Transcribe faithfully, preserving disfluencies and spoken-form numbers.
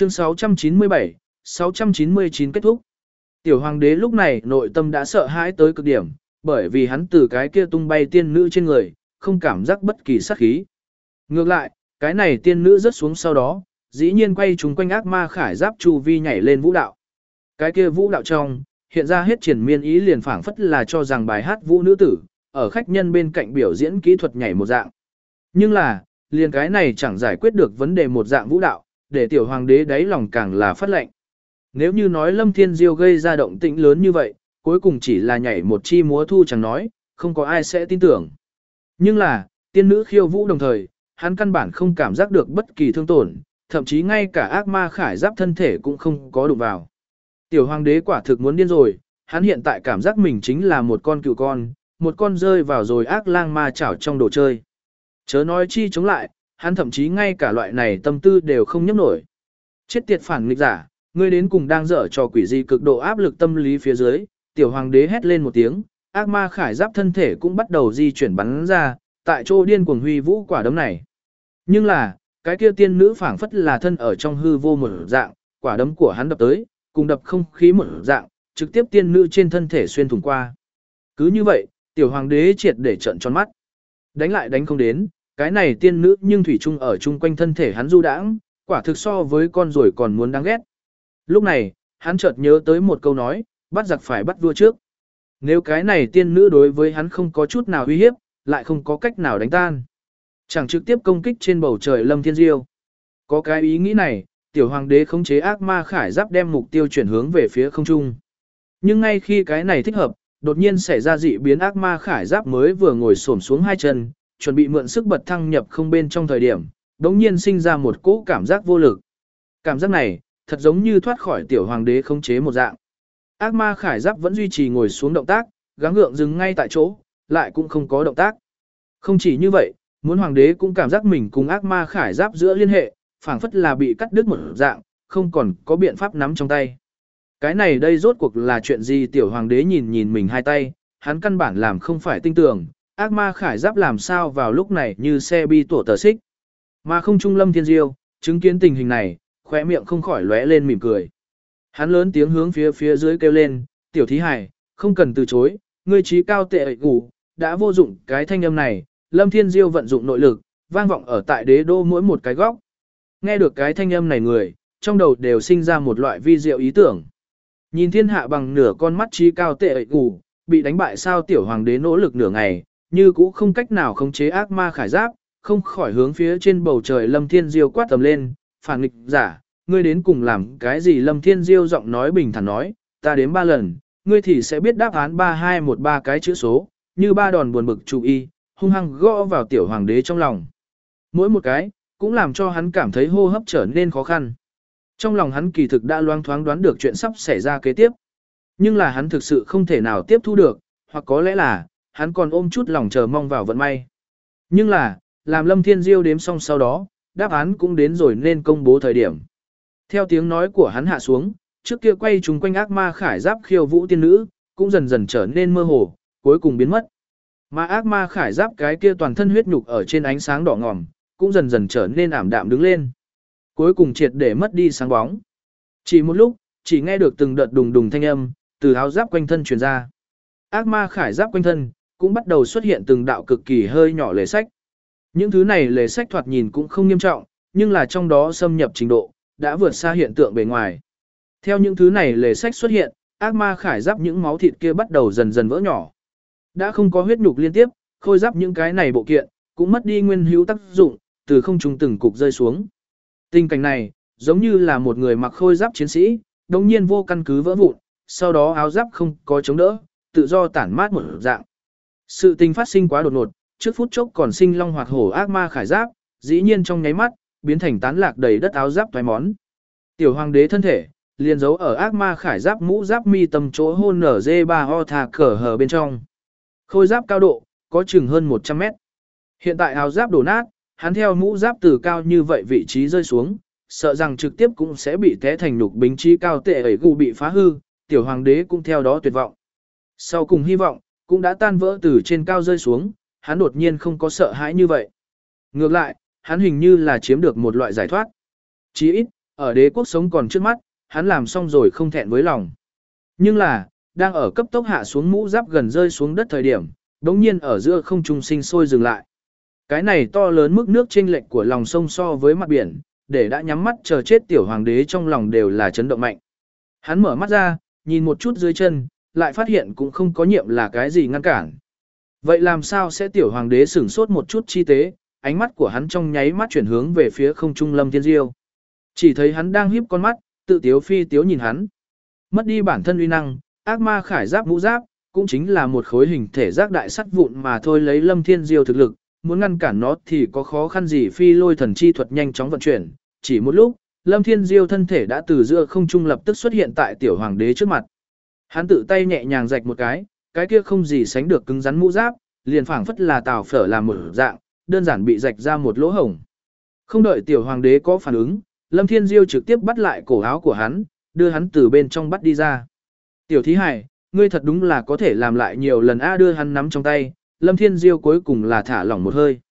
Chương sáu trăm chín mươi bảy, sáu trăm chín mươi chín kết thúc. Tiểu hoàng đế lúc này nội tâm đã sợ hãi tới cực điểm, bởi vì hắn từ cái kia tung bay tiên nữ trên người, không cảm giác bất kỳ sát khí. Ngược lại, cái này tiên nữ rớt xuống sau đó, dĩ nhiên quay chúng quanh ác ma khải giáp chu vi nhảy lên vũ đạo. Cái kia vũ đạo trong, hiện ra hết triển miên ý liền phảng phất là cho rằng bài hát vũ nữ tử, ở khách nhân bên cạnh biểu diễn kỹ thuật nhảy một dạng. Nhưng là, liền cái này chẳng giải quyết được vấn đề một dạng vũ đạo, để tiểu hoàng đế đáy lòng càng là phát lệnh. Nếu như nói Lâm Thiên Diêu gây ra động tĩnh lớn như vậy, cuối cùng chỉ là nhảy một chi múa thu chẳng nói, không có ai sẽ tin tưởng. Nhưng là, tiên nữ khiêu vũ đồng thời, hắn căn bản không cảm giác được bất kỳ thương tổn, thậm chí ngay cả ác ma khải giáp thân thể cũng không có đụng vào. Tiểu hoàng đế quả thực muốn điên rồi, hắn hiện tại cảm giác mình chính là một con cừu con, một con rơi vào rồi ác lang ma chảo trong đồ chơi. Chớ nói chi chống lại, hắn thậm chí ngay cả loại này tâm tư đều không nhấp nổi. Chết tiệt phản nghịch giả, ngươi đến cùng đang dở trò quỷ gì cực độ áp lực tâm lý phía dưới, tiểu hoàng đế hét lên một tiếng, ác ma khải giáp thân thể cũng bắt đầu di chuyển bắn ra, tại chỗ điên cuồng huy vũ quả đấm này. Nhưng là, cái kia tiên nữ phảng phất là thân ở trong hư vô một dạng, quả đấm của hắn đập tới, cùng đập không khí một dạng, trực tiếp tiên nữ trên thân thể xuyên thủng qua. Cứ như vậy, tiểu hoàng đế triệt để trợn tròn mắt. Đánh lại đánh không đến, cái này tiên nữ nhưng thủy chung ở chung quanh thân thể hắn du đãng, quả thực so với con rồi còn muốn đáng ghét. Lúc này, hắn chợt nhớ tới một câu nói, bắt giặc phải bắt vua trước. Nếu cái này tiên nữ đối với hắn không có chút nào uy hiếp, lại không có cách nào đánh tan. Chẳng trực tiếp công kích trên bầu trời Lâm Thiên Diêu. Có cái ý nghĩ này, tiểu hoàng đế khống chế ác ma khải giáp đem mục tiêu chuyển hướng về phía không trung. Nhưng ngay khi cái này thích hợp, đột nhiên xảy ra dị biến ác ma khải giáp mới vừa ngồi xổm xuống hai chân, chuẩn bị mượn sức bật thăng nhập không bên trong thời điểm, đống nhiên sinh ra một cỗ cảm giác vô lực. Cảm giác này, thật giống như thoát khỏi tiểu hoàng đế khống chế một dạng. Ác ma khải giáp vẫn duy trì ngồi xuống động tác, gắng gượng dừng ngay tại chỗ, lại cũng không có động tác. Không chỉ như vậy, muốn hoàng đế cũng cảm giác mình cùng ác ma khải giáp giữa liên hệ, phảng phất là bị cắt đứt một dạng, không còn có biện pháp nắm trong tay. Cái này đây rốt cuộc là chuyện gì? Tiểu hoàng đế nhìn nhìn mình hai tay, hắn căn bản làm không phải tinh tưởng, ác ma khải giáp làm sao vào lúc này như xe bi tổ tờ xích. Mà không trung Lâm Thiên Diêu, chứng kiến tình hình này, khóe miệng không khỏi lóe lên mỉm cười. Hắn lớn tiếng hướng phía phía dưới kêu lên, tiểu thí hải, không cần từ chối, ngươi trí cao tệ ệ ngủ, đã vô dụng cái thanh âm này, Lâm Thiên Diêu vận dụng nội lực, vang vọng ở tại đế đô mỗi một cái góc. Nghe được cái thanh âm này người, trong đầu đều sinh ra một loại vi diệu ý tưởng. Nhìn thiên hạ bằng nửa con mắt trí cao tệ ệ ngủ, bị đánh bại sao tiểu hoàng đế nỗ lực nửa ngày, như cũ không cách nào khống chế ác ma khải giáp, không khỏi hướng phía trên bầu trời Lâm Thiên Diêu quát tầm lên, phản nghịch giả, ngươi đến cùng làm cái gì? Lâm Thiên Diêu giọng nói bình thản nói, ta đếm ba lần, ngươi thì sẽ biết đáp án ba hai một ba cái chữ số, như ba đòn buồn bực chú y, hung hăng gõ vào tiểu hoàng đế trong lòng. Mỗi một cái, cũng làm cho hắn cảm thấy hô hấp trở nên khó khăn. Trong lòng hắn kỳ thực đã loang thoáng đoán được chuyện sắp xảy ra kế tiếp. Nhưng là hắn thực sự không thể nào tiếp thu được, hoặc có lẽ là, hắn còn ôm chút lòng chờ mong vào vận may. Nhưng là, làm Lâm Thiên Diêu đếm xong sau đó, đáp án cũng đến rồi nên công bố thời điểm. Theo tiếng nói của hắn hạ xuống, trước kia quay chúng quanh ác ma khải giáp khiêu vũ tiên nữ, cũng dần dần trở nên mơ hồ, cuối cùng biến mất. Mà ác ma khải giáp cái kia toàn thân huyết nhục ở trên ánh sáng đỏ ngòm, cũng dần dần trở nên ảm đạm đứng lên. Cuối cùng triệt để mất đi sáng bóng. Chỉ một lúc, chỉ nghe được từng đợt đùng đùng thanh âm, từ áo giáp quanh thân truyền ra. Ác ma khải giáp quanh thân, cũng bắt đầu xuất hiện từng đạo cực kỳ hơi nhỏ lề sách. Những thứ này lề sách thoạt nhìn cũng không nghiêm trọng, nhưng là trong đó xâm nhập trình độ, đã vượt xa hiện tượng bề ngoài. Theo những thứ này lề sách xuất hiện, ác ma khải giáp những máu thịt kia bắt đầu dần dần vỡ nhỏ. Đã không có huyết nhục liên tiếp, khôi giáp những cái này bộ kiện, cũng mất đi nguyên hữu tác dụng, từ không trung từng cục rơi xuống. Tình cảnh này, giống như là một người mặc khôi giáp chiến sĩ, đồng nhiên vô căn cứ vỡ vụn, sau đó áo giáp không có chống đỡ, tự do tản mát một dạng. Sự tình phát sinh quá đột ngột, trước phút chốc còn sinh long hoạt hổ ác ma khải giáp, dĩ nhiên trong nháy mắt, biến thành tán lạc đầy đất áo giáp toái món. Tiểu hoàng đế thân thể, liền giấu ở ác ma khải giáp mũ giáp mi tầm chỗ hôn nở dê ba o thà cờ hờ bên trong. Khôi giáp cao độ, có chừng hơn một trăm mét. Hiện tại áo giáp đổ nát, hắn theo mũ giáp từ cao như vậy vị trí rơi xuống, sợ rằng trực tiếp cũng sẽ bị té thành nhục bính trí cao tệ ấy gù bị phá hư, tiểu hoàng đế cũng theo đó tuyệt vọng. Sau cùng hy vọng, cũng đã tan vỡ từ trên cao rơi xuống, hắn đột nhiên không có sợ hãi như vậy. Ngược lại, hắn hình như là chiếm được một loại giải thoát. Chỉ ít, Ở đế quốc sống còn trước mắt, hắn làm xong rồi không thẹn với lòng. Nhưng là, đang ở cấp tốc hạ xuống mũ giáp gần rơi xuống đất thời điểm, đống nhiên ở giữa không trung sinh sôi dừng lại. Cái này to lớn mức nước chênh lệch của lòng sông so với mặt biển, để đã nhắm mắt chờ chết tiểu hoàng đế trong lòng đều là chấn động mạnh. Hắn mở mắt ra, nhìn một chút dưới chân, lại phát hiện cũng không có nhiệm là cái gì ngăn cản. Vậy làm sao sẽ tiểu hoàng đế sửng sốt một chút chi tế, ánh mắt của hắn trong nháy mắt chuyển hướng về phía không trung Lâm Thiên Diêu. Chỉ thấy hắn đang híp con mắt, tự tiếu phi tiếu nhìn hắn. Mất đi bản thân uy năng, ác ma khải giáp mũ giáp, cũng chính là một khối hình thể giác đại sắt vụn mà thôi lấy Lâm Thiên Diêu thực lực, muốn ngăn cản nó thì có khó khăn gì phi lôi thần chi thuật nhanh chóng vận chuyển. Chỉ một lúc, Lâm Thiên Diêu thân thể đã từ giữa không trung lập tức xuất hiện tại tiểu hoàng đế trước mặt. Hắn tự tay nhẹ nhàng rạch một cái, cái kia không gì sánh được cứng rắn mũ giáp, liền phảng phất là tàu phở làm một dạng, đơn giản bị rạch ra một lỗ hổng. Không đợi tiểu hoàng đế có phản ứng, Lâm Thiên Diêu trực tiếp bắt lại cổ áo của hắn, đưa hắn từ bên trong bắt đi ra. Tiểu thí hải, ngươi thật đúng là có thể làm lại nhiều lần a đưa hắn nắm trong tay, Lâm Thiên Diêu cuối cùng là thả lỏng một hơi.